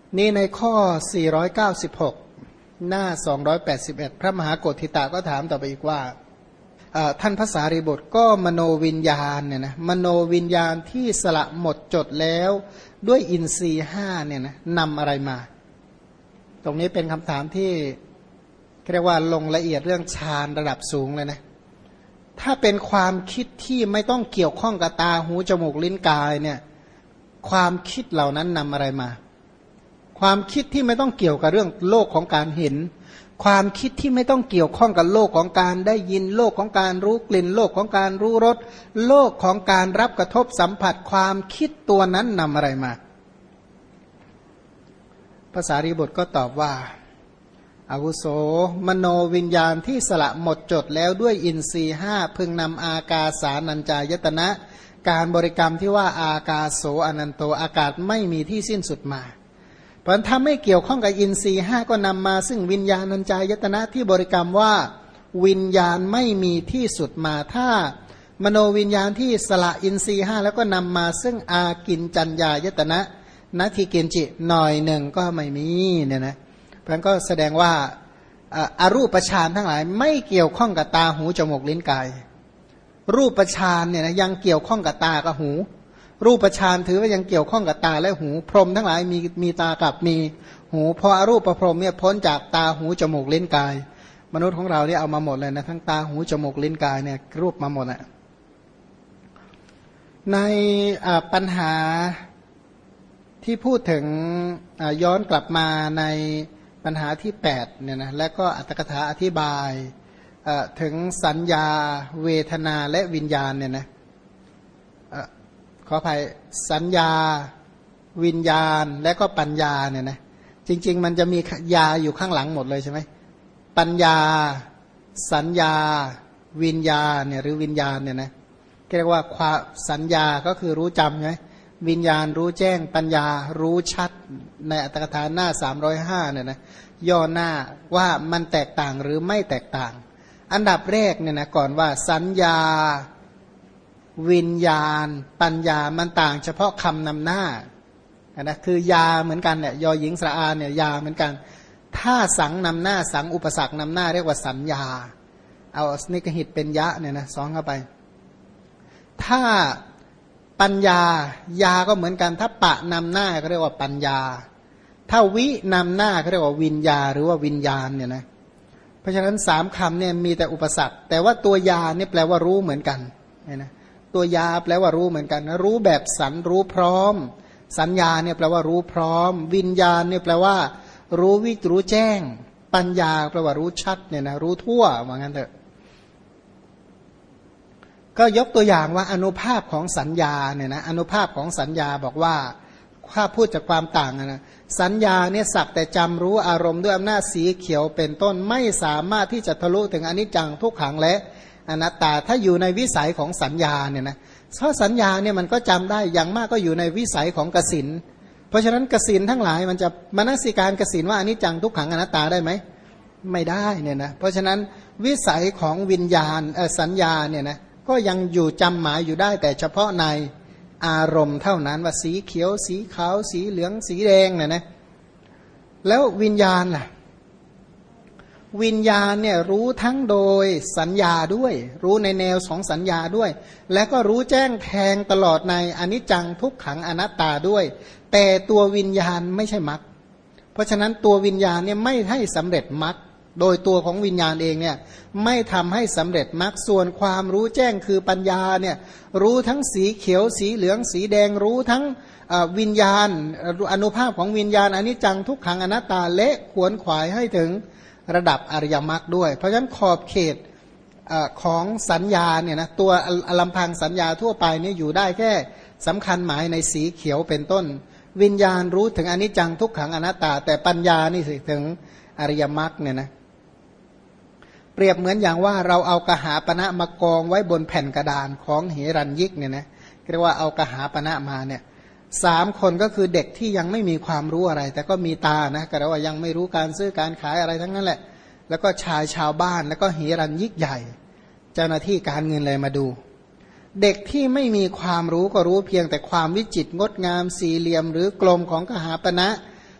นี่ในข้อ496หน้า281พระมหากฏทิตาก็ถามต่อไปอีกว่าท่านพระสารีบุตรก็มโนวิญญาณเนี่ยนะมโนวิญญาณที่สละหมดจดแล้วด้วยอินทรีย์ห้าเนี่ยนะนำอะไรมาตรงนี้เป็นคำถามที่เรียกว่าลงละเอียดเรื่องฌานระดับสูงเลยนะถ้าเป็นความคิดที่ไม่ต้องเกี่ยวข้องกับตาหูจมูกลิ้นกายเนี่ยความคิดเหล่านั้นนำอะไรมาความคิดที่ไม่ต้องเกี่ยวกับเรื่องโลกของการเห็นความคิดที่ไม่ต้องเกี่ยวข้องกับโลกของการได้ยินโลกของการรู้กลิ่นโลกของการรู้รสโลกของการรับกระทบสัมผัสความคิดตัวนั้นนำอะไรมาพระสารีบุตรก็ตอบว่าอาวุโสมโนวิญญาณที่สละหมดจดแล้วด้วยอินทรีย์ห้าพึงนำอากาสานัญจายตนะการบริกรรมที่ว่าอากาโสอนันโตอากาศไม่มีที่สิ้นสุดมาเพราะถ้าไม่เกี่ยวข้องกับอินทรีย์ห้าก็นำมาซึ่งวิญญาณัญจายตนะที่บริกรรมว่าวิญญาณไม่มีที่สุดมาถ้ามโนวิญญาณที่สละอินทรีย์ห้าแล้วก็นำมาซึ่งอากินจัญญายตนะนาทีเกณจิหน่อยหนึ่งก็ไม่มีเนี่ยนะเพราะนั้นก็แสดงว่าอรูปฌานทั้งหลายไม่เกี่ยวข้องกับตาหูจมูกลิ้นกายรูปฌานเนี่ยนะยังเกี่ยวข้องกับตากับหูรูปฌานถือว่ายังเกี่ยวข้องกับตาและหูพรหมทั้งหลายมีตากับมีหูพออรูปพรหมเนี่ยพ้นจากตาหูจมูกลิ้นกายมนุษย์ของเราเนี่ยเอามาหมดเลยนะทั้งตาหูจมูกลิ้นกายเนี่ยรูปมาหมดอ่ะในปัญหาที่พูดถึงย้อนกลับมาในปัญหาที่8เนี่ยนะและก็อัตถกถาอธิบายถึงสัญญาเวทนาและวิญญาณเนี่ยนะขออภัยสัญญาวิญญาณและก็ปัญญาเนี่ยนะจริงๆมันจะมียาอยู่ข้างหลังหมดเลยใช่ไหมปัญญาสัญญาวิญญาณเนี่ยหรือวิญญาณเนี่ยนะเรียกว่าความสัญญาก็คือรู้จำไงวิญญาณรู้แจ้งปัญญารู้ชัดในอัตถกถาหน้า305เนี่ยนะย่อหน้าว่ามันแตกต่างหรือไม่แตกต่างอันดับแรกเนี่ยนะก่อนว่าสัญญาวิญญาณปัญญามันต่างเฉพาะคำนำหน้านะคือยาเหมือนกันเนี่ยยอหญิงสระอาเนี่ยยาเหมือนกันถ้าสังนำหน้าสังอุปสรรคนำหน้าเรียกว่าสัญญาเอาสนิกหิตเป็นยะเนี่ยนะซ้อนเข้าไปถ้าปัญญายาก็เหมือนกันถ้าปะนำหน้าก็เรียกว่าปัญญาถ้าวินำหน้าก็เรียกว่าวิญญาหรือว่าวิญญาณเนี่ยนะเพราะฉะนั้น3คำเนี่ยมีแต่อุปสรรคแต่ว่าตัวยาเนี่ยแปลว่ารู้เหมือนกันเนี่ยนะตัวยาแปลว่ารู้เหมือนกันรู้แบบสันรู้พร้อมสัญญาเนี่ยแปลว่ารู้พร้อมวิญญาณเนี่ยแปลว่ารู้วิจรู้แจ้งปัญญาแปลว่ารู้ชัดเนี่ยนะรู้ทั่วว่างั้นเถอะก็ยกตัวอย่างว่าอนุภาพของสัญญาเนี่ยนะอนุภาพของสัญญาบอกว่าถ้าพูดจากความต่างนะสัญญาเนี่ยสักแต่จำรู้อารมณ์ด้วยอำนาจสีเขียวเป็นต้นไม่สามารถที่จะทะลุถึงอนิจจังทุกขังและอนัตตาถ้าอยู่ในวิสัยของสัญญาเนี่ยนะเพราะสัญญาเนี่ยมันก็จำได้อย่างมากก็อยู่ในวิสัยของกสิณเพราะฉะนั้นกสิณทั้งหลายมันจะมนสิการกสิณว่าอนิจจังทุกขังอนัตตาได้ไหมไม่ได้เนี่ยนะเพราะฉะนั้นวิสัยของวิญญาณสัญญาเนี่ยนะก็ยังอยู่จำหมายอยู่ได้แต่เฉพาะในอารมณ์เท่านั้นว่าสีเขียวสีขาวสีเหลืองสีแดงเนี่ยนะแล้ววิญญาณล่ะวิญญาณเนี่ยรู้ทั้งโดยสัญญาด้วยรู้ในแนวของสัญญาด้วยและก็รู้แจ้งแทงตลอดในอนิจจังทุกขังอนัตตาด้วยแต่ตัววิญญาณไม่ใช่มรรคเพราะฉะนั้นตัววิญญาณเนี่ยไม่ให้สำเร็จมรรคโดยตัวของวิญญาณเองเนี่ยไม่ทำให้สำเร็จมรรคส่วนความรู้แจ้งคือปัญญาเนี่ยรู้ทั้งสีเขียวสีเหลืองสีแดงรู้ทั้งวิญญาณอนุภาพของวิญญาณอนิจจังทุกขังอนัตตาและขวนขวายให้ถึงระดับอริยมรรคด้วยเพราะฉะนั้นขอบเขตของสัญญาเนี่ยนะตัวลำพังสัญญาทั่วไปนี่อยู่ได้แค่สำคัญหมายในสีเขียวเป็นต้นวิญญาณรู้ถึงอนิจจังทุกขังอนัตตาแต่ปัญญานี่ถึงอริยมรรคเนี่ยนะเปรียบเหมือนอย่างว่าเราเอากหาปณะมากองไว้บนแผ่นกระดานของเหรัญยิกเนี่ยนะเรียกว่าเอากหาปณะมาเนี่ย3 คนก็คือเด็กที่ยังไม่มีความรู้อะไรแต่ก็มีตานะก็เรียกว่ายังไม่รู้การซื้อการขายอะไรทั้งนั้นแหละแล้วก็ชาวบ้านแล้วก็เหรัญยิกใหญ่เจ้าหน้าที่การเงินเลยมาดูเด็กที่ไม่มีความรู้ก็รู้เพียงแต่ความวิจิตรงดงามสี่เหลี่ยมหรือกลมของกหาปณะ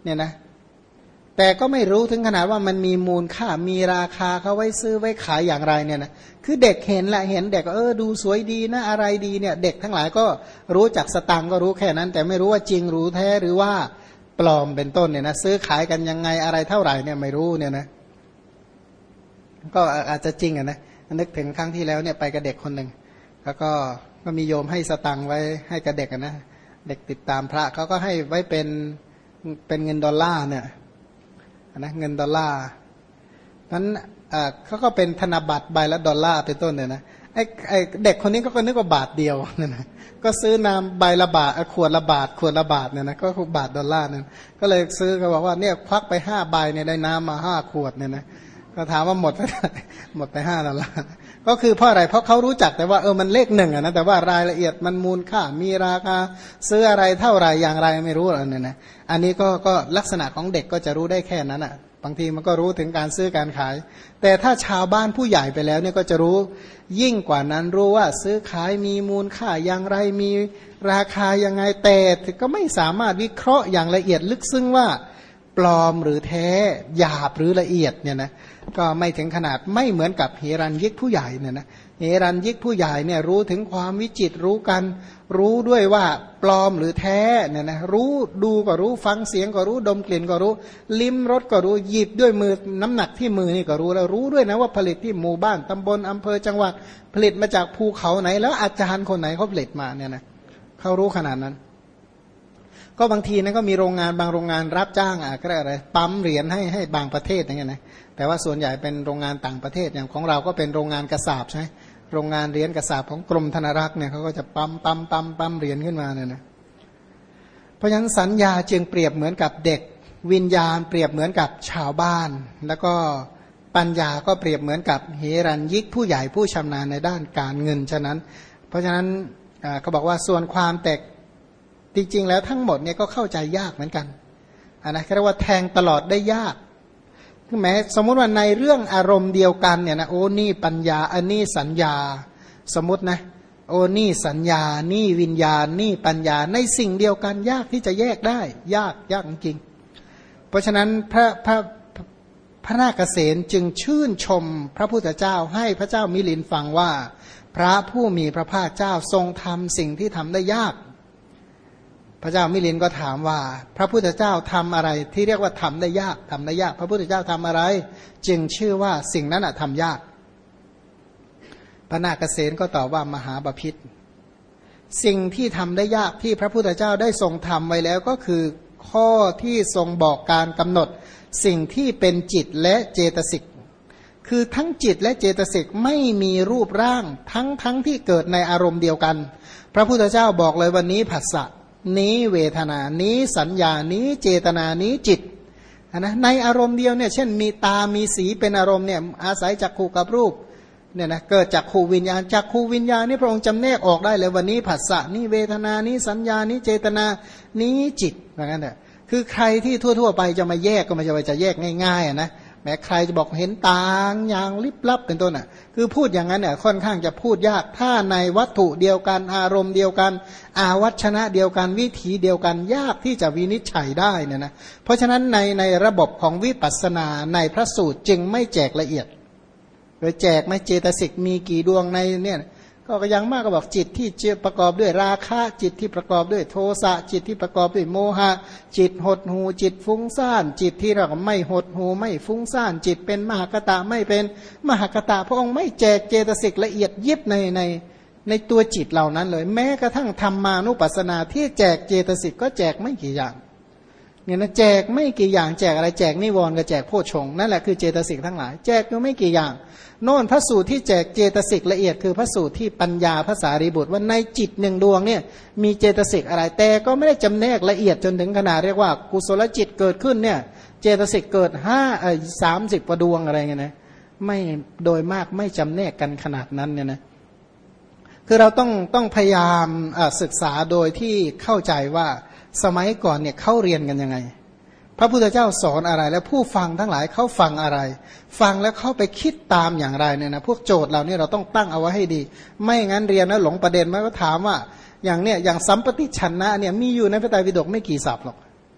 เนี่ยนะแต่ก็ไม่รู้ถึงขนาดว่ามันมีมูลค่ามีราคาเขาไว้ซื้อไว้ขายอย่างไรเนี่ยนะคือเด็กเห็นแหละเห็นเด็กดูสวยดีนะอะไรดีเนี่ยเด็กทั้งหลายก็รู้จักสตังก็รู้แค่นั้นแต่ไม่รู้ว่าจริงรู้แท้หรือว่าปลอมเป็นต้นเนี่ยนะซื้อขายกันยังไงอะไรเท่าไหร่เนี่ยไม่รู้เนี่ยนะก็อาจจะจริงนะนึกถึงครั้งที่แล้วเนี่ยไปกับเด็กคนหนึ่งแล้วก็มีโยมให้สตังไว้ให้กับเด็กนะเด็กติดตามพระเขาก็ให้ไว้เป็นเงินดอลลาร์เนี่ยนะเงินดอลลาร์นั้นเขาก็เป็นธนบัตรใบละดอลลาร์เป็นต้นเนี่ยนะไอ้เด็กคนนี้ก็นึกว่าบาทเดียวเนี่ยนะก็ซื้อน้ำใบละบาทขวดละบาทเนี่ยนะก็บาทดอลลาร์นั่นก็เลยซื้อเขาบอกว่าเนี่ยควักไป5 ใบเนี่ยได้น้ำมา5 ขวดเนี่ยนะก็ถามว่าหมดไป$5ก็คือเพราะอะไรเพราะเขารู้จักแต่ว่ามันเลขหนึ่งนะแต่ว่ารายละเอียดมันมูลค่ามีราคาซื้ออะไรเท่าไรอย่างไรไม่รู้เนี่ยนะอันนี้ก็ลักษณะของเด็กก็จะรู้ได้แค่นั้นอ่ะบางทีมันก็รู้ถึงการซื้อการขายแต่ถ้าชาวบ้านผู้ใหญ่ไปแล้วเนี่ยก็จะรู้ยิ่งกว่านั้นรู้ว่าซื้อขายมีมูลค่าอย่างไรมีราคายังไงแต่ก็ไม่สามารถวิเคราะห์อย่างละเอียดลึกซึ้งว่าปลอมหรือแท้หยาบหรือละเอียดเนี่ยนะก็ไม่ถึงขนาดไม่เหมือนกับเฮรัญยิกผู้ใหญ่เนี่ยนะเฮรัญยิกผู้ใหญ่เนี่ยรู้ถึงความวิจิตรรู้กันรู้ด้วยว่าปลอมหรือแท้เนี่ยนะรู้ดูก็รู้ฟังเสียงก็รู้ดมกลิ่นก็รู้ลิ้มรสก็รู้หยิบด้วยมือน้ำหนักที่มือนี่ก็รู้แล้วรู้ด้วยนะว่าผลิตที่หมู่บ้านตำบลอำเภอจังหวัดผลิตมาจากภูเขาไหนแล้วอาจารย์คนไหนเขาผลิตมาเนี่ยนะเขารู้ขนาดนั้นก็บางทีนะก็มีโรงงานบางโรงงานรับจ้างก็อะไรปั๊มเหรียญให้บางประเทศอย่างเงี้ยนะแต่ว่าส่วนใหญ่เป็นโรงงานต่างประเทศอย่างของเราก็เป็นโรงงานกระสาบใช่โรงงานเหรียญกระสาบของกรมธนารักษ์เนี่ยเขาก็จะปั๊มเหรียญขึ้นมาเนี่ยนะเพราะฉะนั้นสัญญาจึงเปรียบเหมือนกับเด็กวิญญาณเปรียบเหมือนกับชาวบ้านแล้วก็ปัญญาก็เปรียบเหมือนกับเฮรัญยิกผู้ใหญ่ผู้ชำนาญในด้านการเงินฉะนั้นเพราะฉะนั้นเขาบอกว่าส่วนความแตกจริงๆแล้วทั้งหมดเนี่ยก็เข้าใจยากเหมือนกันนะเรียกว่าแทงตลอดได้ยากแม้สมมุติว่าในเรื่องอารมณ์เดียวกันเนี่ยนะโอ้นี่ปัญญาอันนี้สัญญาสมมตินะโอ้นี่สัญญานี่วิญญาณนี่ปัญญาในสิ่งเดียวกันยากที่จะแยกได้ยากจริงเพราะฉะนั้นพระนาคเษนจึงชื่นชมพระพุทธเจ้าให้พระเจ้ามิลินฟังว่าพระผู้มีพระภาคเจ้าทรงทำสิ่งที่ทำได้ยากพระเจ้ามิลินก็ถามว่าพระพุทธเจ้าทำอะไรที่เรียกว่าทำได้ยากพระพุทธเจ้าทำอะไรจึงชื่อว่าสิ่งนั้นทำยากพระนาคเษนก็ตอบว่ามหาบพิตรสิ่งที่ทำได้ยากที่พระพุทธเจ้าได้ทรงทำไว้แล้วก็คือข้อที่ทรงบอกการกำหนดสิ่งที่เป็นจิตและเจตสิกคือทั้งจิตและเจตสิกไม่มีรูปร่างทั้งที่เกิดในอารมณ์เดียวกันพระพุทธเจ้าบอกเลยวันนี้ผัสสะนี้เวทนานี้สัญญานี้เจตนานี้จิตนะในอารมณ์เดียวเนี่ยเช่นมีตามีสีเป็นอารมณ์เนี่ยอาศัยจักขู่กับรูปเนี่ยนะเกิดจากขูวิญญาณจากขูวิญญาณนี่พระองค์จำแนกออกได้เลยวันนี้ผัสสะนี้เวทนานี้สัญญานี้เจตนานี้จิตเหมือนกันเนี่ยคือใครที่ทั่วๆไปจะมาแยกก็ไม่จะแยกง่ายๆนะแม้ใครจะบอกเห็นต่างอย่างลิบลับเป็นต้นอ่ะคือพูดอย่างนั้นเนี่ยค่อนข้างจะพูดยากถ้าในวัตถุเดียวกันอารมณ์เดียวกันอาวัชนะเดียวกันวิถีเดียวกันยากที่จะวินิจฉัยได้เนี่ยนะเพราะฉะนั้นในระบบของวิปัสสนาในพระสูตรจึงไม่แจกละเอียดโดยแจกไม่เจตสิกมีกี่ดวงในเนี่ยก็ยังมากก็บอกจิตที่ประกอบด้วยราคะจิตที่ประกอบด้วยโทสะจิตที่ประกอบด้วยโมหะจิตหดหูจิตฟุ้งซ่านจิตที่เราไม่หดหูไม่ฟุ้งซ่านจิตเป็นมหากตะไม่เป็นมหากตะพระองค์ไม่แจกเจตสิกละเอียดยิบในตัวจิตเหล่านั้นเลยแม้กระทั่งธรรมานุปัสสนาที่แจกเจตสิกก็แจกไม่กี่อย่างเนี่ยนะแจกไม่กี่อย่างแจกอะไรแจกนิวรณ์กับแจกโพชฌงค์นั่นแหละคือเจตสิกทั้งหลายแจกก็ไม่กี่อย่างโน่นพระสูตรที่แจกเจตสิกละเอียดคือพระสูตรที่ปัญญาภาษารีบุตรว่าในจิตหนึ่งดวงเนี่ยมีเจตสิกอะไรแต่ก็ไม่ได้จำแนกละเอียดจนถึงขนาดเรียกว่ากุศลจิตเกิดขึ้นเนี่ยเจตสิกเกิด30 กว่าดวงอะไรเงี้ยนะไม่โดยมากไม่จำแนกกันขนาดนั้นเนี่ยนะคือเราต้องพยายามศึกษาโดยที่เข้าใจว่าสมัยก่อนเนี่ยเขาเรียนกันยังไงพระพุทธเจ้าสอนอะไรแล้วผู้ฟังทั้งหลายเขาฟังอะไรฟังแล้วเขาไปคิดตามอย่างไรเนี่ยนะพวกโจทย์เราเนี่ยเราต้องตั้งเอาไว้ให้ดีไม่งั้นเรียนแล้วหลงประเด็นมันก็ถามว่าอย่างสัมปติชนะเนี่ยมีอยู่ในพระไตรปิฎกไม่กี่ศัพท์หรอก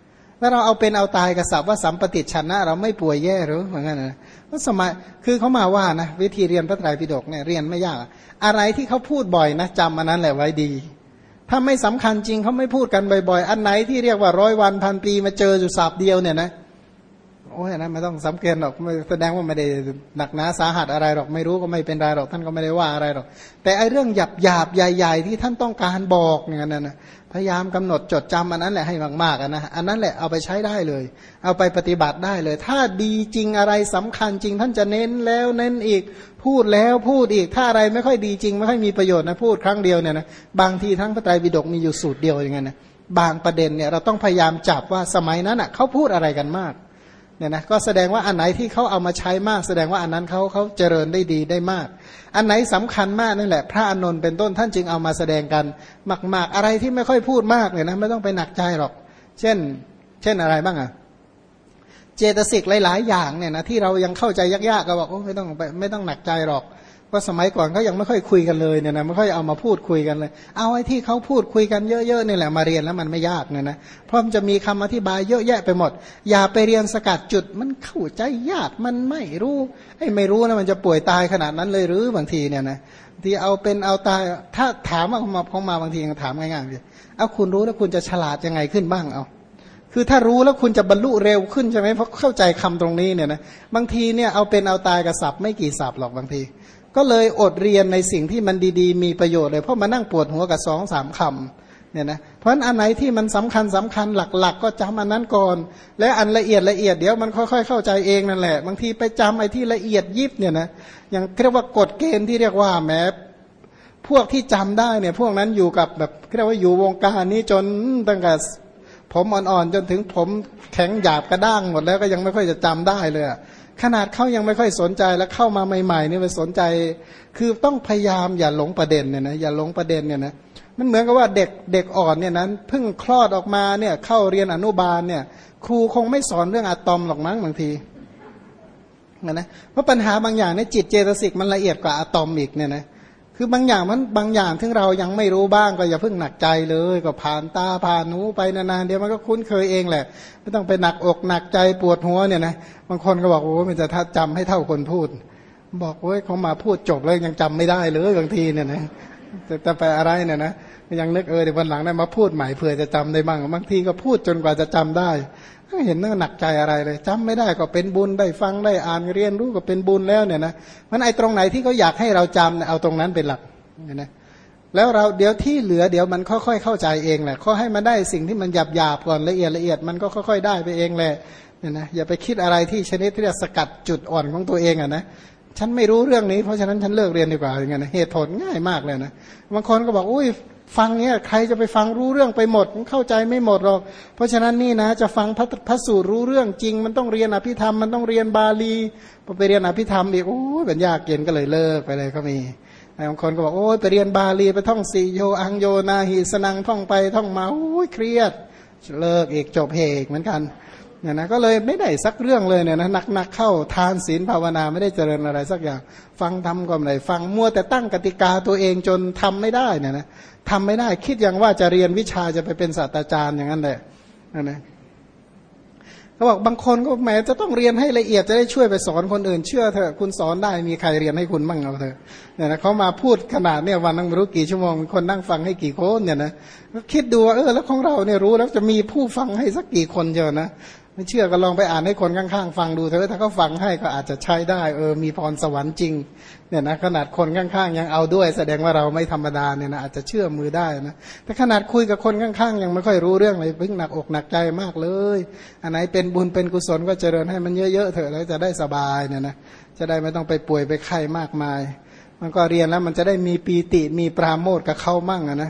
แล้วเราเอาเป็นเอาตายกับศัพท์ว่าสัมปติชนะเราไม่ป่วยแย่หรือเหมือนกันนะก็สมัยคือเขามาว่านะวิธีเรียนพระไตรปิฎกเนี่ยเรียนไม่ยากอะไรที่เขาพูดบ่อยนะจำอันนั้นแหละไว้ดีถ้าไม่สำคัญจริงเขาไม่พูดกันบ่อยๆอันไหนที่เรียกว่า100 วันพันปีมาเจออยู่ศัพท์เดียวเนี่ยนะโอ้ยนะไม่ต้องสำเกตหรอกไม่แสดงว่าไม่ได้หนักหนาสาหัสอะไรหรอกไม่รู้ก็ไม่เป็นไรหรอกท่านก็ไม่ได้ว่าอะไรหรอกแต่ไอ้เรื่องหยาบใหญ่ๆที่ท่านต้องการบอกเนี่ยนะพยายามกำหนดจดจำอันนั้นแหละให้มากๆนะอันนั้นแหละเอาไปใช้ได้เลยเอาไปปฏิบัติได้เลยถ้าดีจริงอะไรสำคัญจริงท่านจะเน้นแล้วเน้นอีกพูดแล้วพูดอีกถ้าอะไรไม่ค่อยดีจริงไม่ค่อยมีประโยชน์นะพูดครั้งเดียวเนี่ยนะบางทีทั้งพระไตรปิฎกมีอยู่สูตรเดียวอย่างเงี้ยนะบางประเด็นเนี่ยเราต้องพยายามจับว่าสมัยนั้นอ่ะเขาพูดอะไรกันมากเนี่ยนะก็แสดงว่าอันไหนที่เขาเอามาใช้มากแสดงว่าอันนั้นเขาเจริญได้ดีได้มากอันไหนสำคัญมากนั่นแหละพระอานนท์เป็นต้นท่านจึงเอามาแสดงกันมากๆอะไรที่ไม่ค่อยพูดมากเนี่ยนะไม่ต้องไปหนักใจหรอกเช่นอะไรบ้างอ่ะเจตสิกหลายๆอย่างเนี่ยนะที่เรายังเข้าใจยากๆก็บอกโอ้ไม่ต้องหนักใจหรอกเพราะสมัยก่อนเขายังไม่ค่อยคุยกันเลยเนี่ยนะไม่ค่อยเอามาพูดคุยกันเลยเอาไอ้ที่เขาพูดคุยกันเยอะๆนี่แหละมาเรียนแล้วมันไม่ยากเนี่ยนะเพราะมันจะมีคำอธิบายเยอะแยะไปหมดอย่าไปเรียนสกัดจุดมันเข้าใจยากมันไม่รู้ไอ้ไม่รู้นะมันจะป่วยตายขนาดนั้นเลยหรือบางทีเนี่ยนะที่เอาเป็นเอาตายถ้าถามว่าเขามาบางทีถามง่ายๆเลยเอาคุณรู้แล้วคุณจะฉลาดยังไงขึ้นบ้างเอาคือถ้ารู้แล้วคุณจะบรรลุเร็วขึ้นใช่ไหมเพราะเข้าใจคำตรงนี้เนี่ยนะบางทีเนี่ยเอาเป็นเอาตายกับศัพท์ไม่กี่ศัพท์หรอกบางทีก็เลยอดเรียนในสิ่งที่มันดีๆมีประโยชน์เลยเพราะมานั่งปวดหัวกับ2-3 คำเนี่ยนะเพราะฉะนั้นอันไหนที่มันสำคัญหลักๆก็จำอันนั้นก่อนและอันละเอียดเดี๋ยวมันค่อยๆเข้าใจเองนั่นแหละบางทีไปจำไอ้ที่ละเอียดยิบเนี่ยนะอย่างเรียกว่ากฎเกณฑ์ที่เรียกว่าแม้พวกที่จำได้เนี่ยพวกนั้นอยู่กับแบบเรียกว่าอยู่วงการนี้จนตั้งแต่ผมอ่อนๆจนถึงผมแข็งหยาบกระด้างหมดแล้วก็ยังไม่ค่อยจะจำได้เลยขนาดเขายังไม่ค่อยสนใจแล้วเข้ามาใหม่ๆนี่ไปสนใจคือต้องพยายามอย่าหลงประเด็นเนี่ยนะอย่าหลงประเด็นเนี่ยนะมันเหมือนกับว่าเด็กอ่อนเนี่ยนั้นเพิ่งคลอดออกมาเนี่ยเข้าเรียนอนุบาลเนี่ยครูคงไม่สอนเรื่องอะตอมหรอกมั้งบางทีนะเพราะปัญหาบางอย่างในจิตเจตสิกมันละเอียดกว่าอะตอมอีกเนี่ยนะคือบางอย่างที่เรายังไม่รู้บ้างก็อย่าเพิ่งหนักใจเลยก็ผ่านตาผ่านหูไปนานๆเดี๋ยวมันก็คุ้นเคยเองแหละไม่ต้องไปหนักอกหนักใจปวดหัวเนี่ยนะบางคนก็บอกโอ้มันจะจำให้เท่าคนพูดบอกโอ้ยเขามาพูดจบแล้วยังจำไม่ได้เลยบางทีเนี่ยนะจะไปอะไรเนี่ยนะยังนึกเดี๋ยววันหลังได้มาพูดใหม่เผื่อจะจำได้บ้างบางทีก็พูดจนกว่าจะจำได้เห็นน่าหนักใจอะไรเลยจำไม่ได้ก็เป็นบุญได้ฟังได้อ่านเรียนรู้ก็เป็นบุญแล้วเนี่ยนะมันไอ้ตรงไหนที่เขาอยากให้เราจำเอาตรงนั้นเป็นหลักเนี่ยนะแล้วเราเดี๋ยวที่เหลือเดี๋ยวมันค่อยๆเข้าใจเองแหละขอให้มันได้สิ่งที่มันหยาบก่อนละเอียดมันก็ค่อยๆได้ไปเองแหละเนี่ยนะอย่าไปคิดอะไรที่ชนิดที่จะสกัดจุดอ่อนของตัวเองนะฉันไม่รู้เรื่องนี้เพราะฉะนั้นฉันเลิกเรียนดีกว่าอย่างเงี้ยนะเหตุผลง่ายมากเลยนะบางคนก็บอกอุ้ยฟังเนี่ยใครจะไปฟังรู้เรื่องไปหมดเข้าใจไม่หมดหรอกเพราะฉะนั้นนี่นะจะฟังพระสูตรรู้เรื่องจริงมันต้องเรียนอภิธรรมมันต้องเรียนบาลีพอไปเรียนอภิธรรมอีกโอ้ยเป็นยากเย็นก็เลยเลิกไปเลยก็มีบางคนก็บอกโอ้ยไปเรียนบาลีไปท่องสีโยอังโยนาหิสนังท่องไปท่องมาโอ้ยเครียดเลิกอีกจบเหกเหมือนกันเนี่ยนะก็เลยไม่ได้สักเรื่องเลยเนี่ยนะหนักเข้าทานศีลภาวนาไม่ได้เจริญอะไรสักอย่างฟังทำก็ไม่ได้ฟังมัวแต่ตั้งกติกาตัวเองจนทำไม่ได้เนี่ยนะทำไม่ได้คิดอย่างว่าจะเรียนวิชาจะไปเป็นศาสตราจารย์อย่างนั้นแหละนะเขาบอกบางคนก็แหมจะต้องเรียนให้ละเอียดจะได้ช่วยไปสอนคนอื่นเชื่อเถอะคุณสอนได้มีใครเรียนให้คุณบ้างเอาเถอะเนี่ยนะเขามาพูดขนาดเนี่ยวันนึงไม่รู้กี่ชั่วโมงคนนั่งฟังให้กี่คนเนี่ยนะคิดดูว่าแล้วของเราเนี่ยรู้แล้วจะมีผู้ฟังให้สักกี่คนเจอนะไม่เชื่อก็ลองไปอ่านให้คนข้างๆฟังดูเถอะถ้าเขาฟังให้ก็อาจจะใช้ได้มีพรสวรรค์จริงเนี่ยนะขนาดคนข้างๆยังเอาด้วยแสดงว่าเราไม่ธรรมดาเนี่ยนะอาจจะเชื่อมือได้นะแต่ขนาดคุยกับคนข้างๆยังไม่ค่อยรู้เรื่องเลยเพิ่งหนักอกหนักใจมากเลยอันไหนเป็นบุญเป็นกุศลก็เจริญให้มันเยอะๆเถอะแล้วจะได้สบายเนี่ยนะจะได้ไม่ต้องไปป่วยไปไข้มากมายมันก็เรียนแล้วมันจะได้มีปีติมีปราโมทย์กับเขามั่งนะ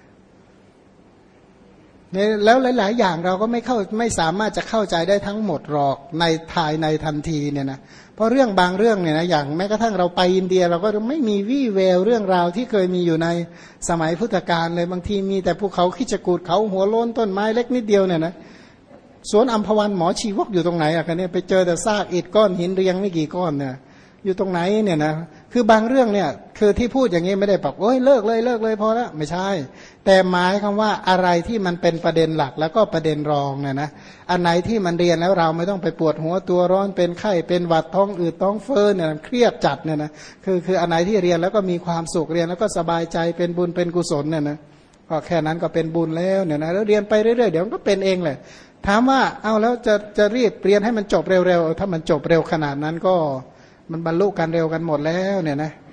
แล้วหลายๆอย่างเราก็ไม่สามารถจะเข้าใจได้ทั้งหมดหรอกในภายในทันทีเนี่ยนะเพราะเรื่องบางเรื่องเนี่ยนะอย่างแม้กระทั่งเราไปอินเดียเราก็ไม่มีวี่แววเรื่องราวที่เคยมีอยู่ในสมัยพุทธกาลเลยบางทีมีแต่ภูเขาคิจกูฏเขาหัวโล้นต้นไม้เล็กนิดเดียวเนี่ยนะสวนอัมพวันหมอชีวกอยู่ตรงไหนอะกันเนี่ยไปเจอแต่ซากอิฐก้อนหินเรียงไม่กี่ก้อนเนี่ยอยู่ตรงไหนเนี่ยนะคือบางเรื่องเนี่ยคือที่พูดอย่างนี้ไม่ได้บอกโอ้ยเลิกเลยพอแล้วไม่ใช่แต่หมายคำว่าอะไรที่มันเป็นประเด็นหลักแล้วก็ประเด็นรองเนี่ยนะอันไหนที่มันเรียนแล้วเราไม่ต้องไปปวดหัวตัวร้อนเป็นไข้เป็นหวัดท้องอืดท้องเฟ้อเนี่ยเครียดจัดเนี่ยนะคืออันไหนที่เรียนแล้วก็มีความสุขเรียนแล้วก็สบายใจเป็นบุญเป็นกุศลเนี่ยนะก็แค่นั้นก็เป็นบุญแล้วเนี่ยนะแล้วเรียนไปเรื่อยๆเดี๋ยวมันก็เป็นเองแหละถามว่าเอาแล้วจะรีบเรียนให้มันจบเร็วๆถ้ามันจบเร็วขนาดนั้นก็มันบรรลุกันเร็วกันหมดแล้วเนี่ยนะ